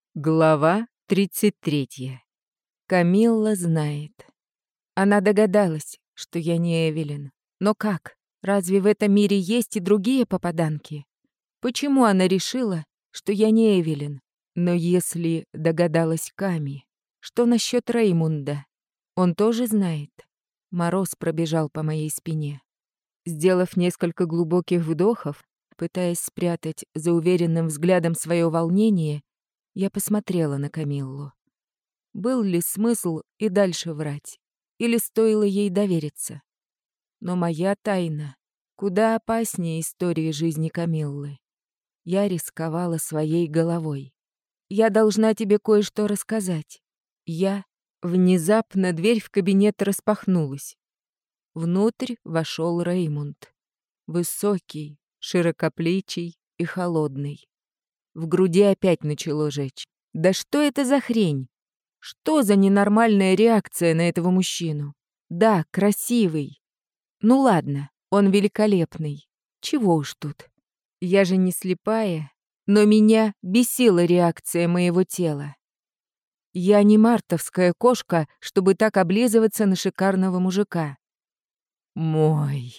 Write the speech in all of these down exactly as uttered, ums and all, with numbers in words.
Глава тридцать третья. Камилла знает. Она догадалась, что я не Эвелин. Но как? Разве в этом мире есть и другие попаданки? Почему она решила, что я не Эвелин? Но если догадалась Ками, что насчет Реймунда? Он тоже знает. Мороз пробежал по моей спине. Сделав несколько глубоких вдохов, пытаясь спрятать за уверенным взглядом свое волнение, я посмотрела на Камиллу. Был ли смысл и дальше врать? Или стоило ей довериться? Но моя тайна куда опаснее истории жизни Камиллы. Я рисковала своей головой. Я должна тебе кое-что рассказать. Я... Внезапно дверь в кабинет распахнулась. Внутрь вошел Реймунд. Высокий, широкоплечий и холодный. В груди опять начало жечь. Да что это за хрень? Что за ненормальная реакция на этого мужчину? Да, красивый. Ну ладно, он великолепный. Чего уж тут. Я же не слепая, но меня бесила реакция моего тела. Я не мартовская кошка, чтобы так облизываться на шикарного мужика. Мой.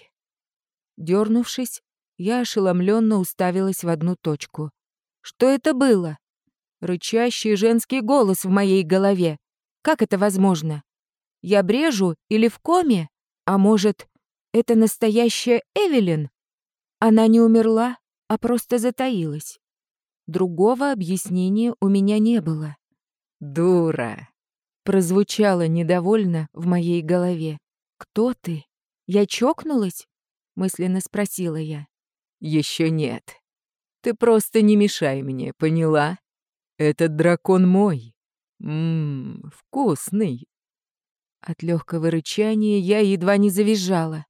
Дёрнувшись, я ошеломленно уставилась в одну точку. Что это было? Рычащий женский голос в моей голове. Как это возможно? Я брежу или в коме? А может, это настоящая Эвелин? Она не умерла, а просто затаилась. Другого объяснения у меня не было. «Дура!» — прозвучало недовольно в моей голове. «Кто ты? Я чокнулась?» — мысленно спросила я. «Еще нет. Ты просто не мешай мне, поняла? Этот дракон мой. Ммм, вкусный». От легкого рычания я едва не завизжала.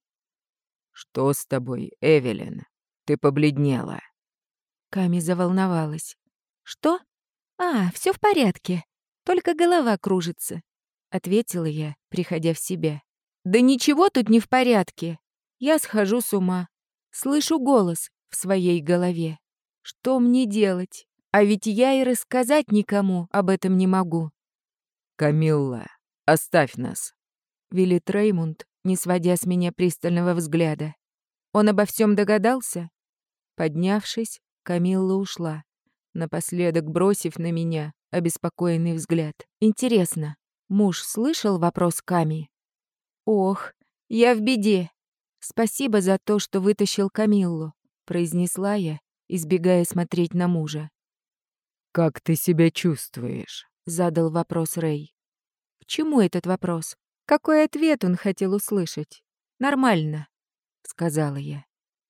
«Что с тобой, Эвелин? Ты побледнела». Ками заволновалась. «Что? А, все в порядке. Только голова кружится», — ответила я, приходя в себя. «Да ничего тут не в порядке. Я схожу с ума. Слышу голос в своей голове. Что мне делать? А ведь я и рассказать никому об этом не могу». «Камилла, оставь нас», — велит Реймунд, не сводя с меня пристального взгляда. Он обо всем догадался? Поднявшись, Камилла ушла, напоследок бросив на меня обеспокоенный взгляд. Интересно, муж слышал вопрос Ками? «Ох, я в беде. Спасибо за то, что вытащил Камиллу», — произнесла я, избегая смотреть на мужа. «Как ты себя чувствуешь?» — задал вопрос Рэй. К чему этот вопрос? Какой ответ он хотел услышать? «Нормально», — сказала я.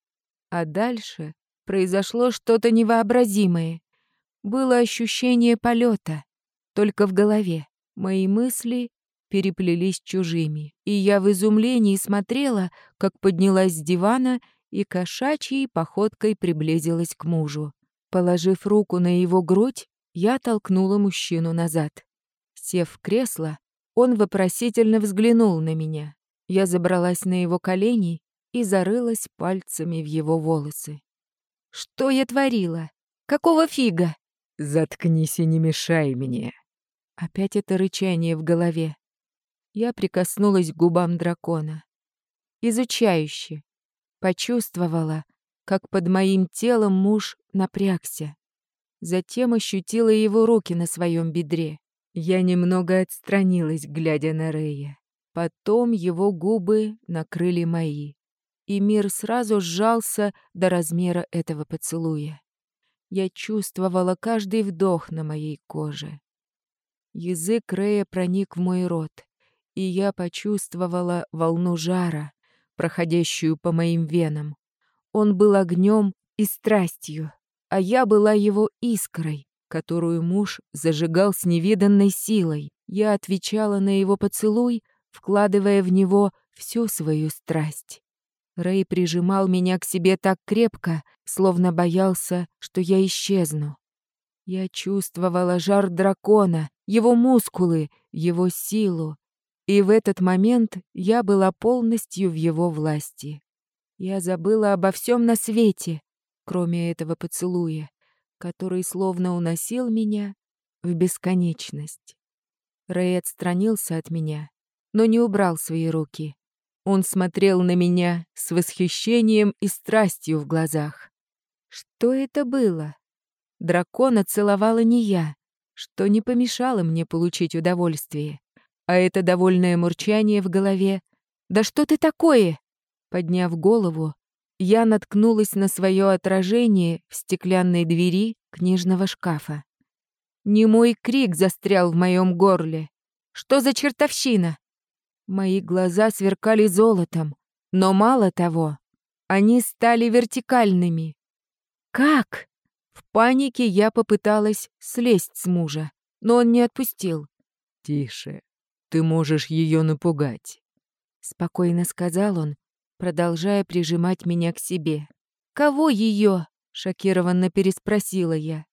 А дальше произошло что-то невообразимое. Было ощущение полета, только в голове. Мои мысли переплелись с чужими, и я в изумлении смотрела, как поднялась с дивана и кошачьей походкой приблизилась к мужу. Положив руку на его грудь, я толкнула мужчину назад. Сев в кресло, он вопросительно взглянул на меня. Я забралась на его колени и зарылась пальцами в его волосы. Что я творила? Какого фига? «Заткнись и не мешай мне». Опять это рычание в голове. Я прикоснулась к губам дракона. Изучающе. Почувствовала, как под моим телом муж напрягся. Затем ощутила его руки на своем бедре. Я немного отстранилась, глядя на Рэя. Потом его губы накрыли мои, и мир сразу сжался до размера этого поцелуя. Я чувствовала каждый вдох на моей коже. Язык Рэя проник в мой рот, и я почувствовала волну жара, проходящую по моим венам. Он был огнем и страстью, а я была его искрой, которую муж зажигал с невиданной силой. Я отвечала на его поцелуй, вкладывая в него всю свою страсть. Рэй прижимал меня к себе так крепко, словно боялся, что я исчезну. Я чувствовала жар дракона, его мускулы, его силу, и в этот момент я была полностью в его власти. Я забыла обо всем на свете, кроме этого поцелуя, который словно уносил меня в бесконечность. Рэй отстранился от меня, но не убрал свои руки. Он смотрел на меня с восхищением и страстью в глазах. Что это было? Дракона целовала не я, что не помешало мне получить удовольствие. А это довольное мурчание в голове. «Да что ты такое?» Подняв голову, я наткнулась на свое отражение в стеклянной двери книжного шкафа. Немой крик застрял в моем горле. «Что за чертовщина?» Мои глаза сверкали золотом, но мало того, они стали вертикальными. «Как?» В панике я попыталась слезть с мужа, но он не отпустил. «Тише, ты можешь ее напугать», — спокойно сказал он, продолжая прижимать меня к себе. «Кого ее?» — шокированно переспросила я.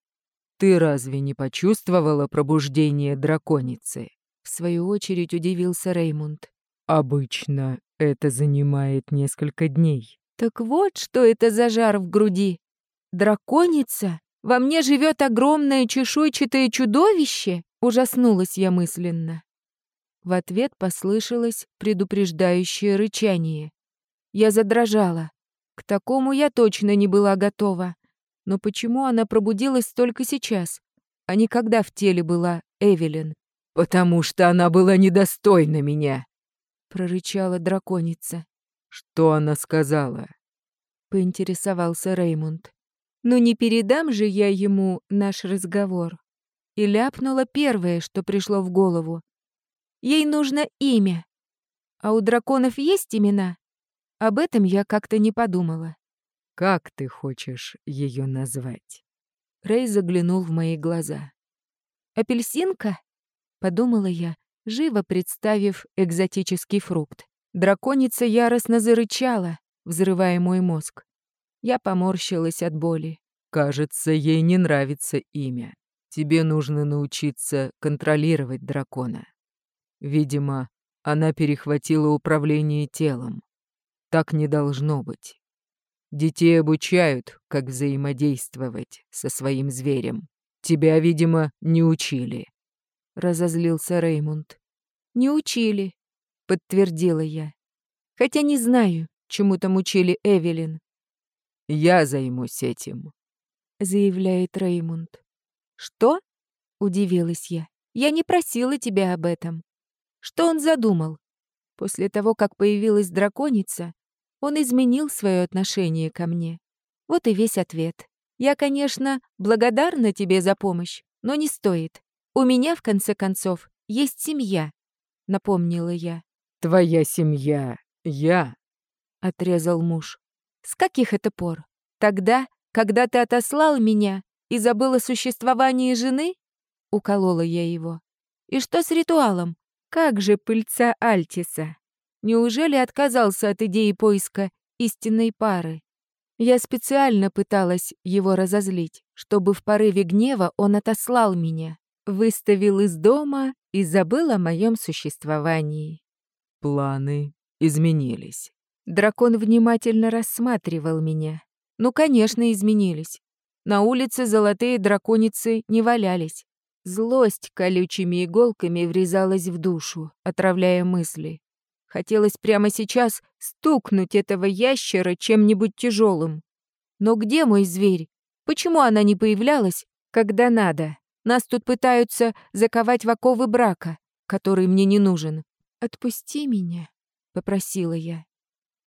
«Ты разве не почувствовала пробуждение драконицы?» В свою очередь удивился Реймунд. «Обычно это занимает несколько дней». «Так вот, что это за жар в груди? Драконица? Во мне живет огромное чешуйчатое чудовище?» Ужаснулась я мысленно. В ответ послышалось предупреждающее рычание. Я задрожала. К такому я точно не была готова. Но почему она пробудилась только сейчас, а не когда в теле была Эвелин? «Потому что она была недостойна меня», — прорычала драконица. «Что она сказала?» — поинтересовался Реймунд. «Ну не передам же я ему наш разговор». И ляпнула первое, что пришло в голову. Ей нужно имя. А у драконов есть имена? Об этом я как-то не подумала. «Как ты хочешь ее назвать?» Рэй заглянул в мои глаза. «Апельсинка?» — подумала я, живо представив экзотический фрукт. Драконица яростно зарычала, взрывая мой мозг. Я поморщилась от боли. «Кажется, ей не нравится имя. Тебе нужно научиться контролировать дракона. Видимо, она перехватила управление телом. Так не должно быть. Детей обучают, как взаимодействовать со своим зверем. Тебя, видимо, не учили», — разозлился Реймунд. «Не учили», — подтвердила я. «Хотя не знаю, чему там учили Эвелин». «Я займусь этим», — заявляет Реймунд. «Что?» — удивилась я. «Я не просила тебя об этом». Что он задумал? После того, как появилась драконица, он изменил свое отношение ко мне. Вот и весь ответ. Я, конечно, благодарна тебе за помощь, но не стоит. У меня, в конце концов, есть семья, напомнила я. «Твоя семья — я», — отрезал муж. «С каких это пор? Тогда, когда ты отослал меня и забыл о существовании жены?» — уколола я его. «И что с ритуалом? Как же пыльца Альтиса? Неужели отказался от идеи поиска истинной пары?» Я специально пыталась его разозлить, чтобы в порыве гнева он отослал меня, выставил из дома и забыл о моем существовании. «Планы изменились». Дракон внимательно рассматривал меня. Ну, конечно, изменились. На улице золотые драконицы не валялись. Злость колючими иголками врезалась в душу, отравляя мысли. Хотелось прямо сейчас стукнуть этого ящера чем-нибудь тяжелым. Но где мой зверь? Почему она не появлялась, когда надо? Нас тут пытаются заковать в оковы брака, который мне не нужен. «Отпусти меня», — попросила я.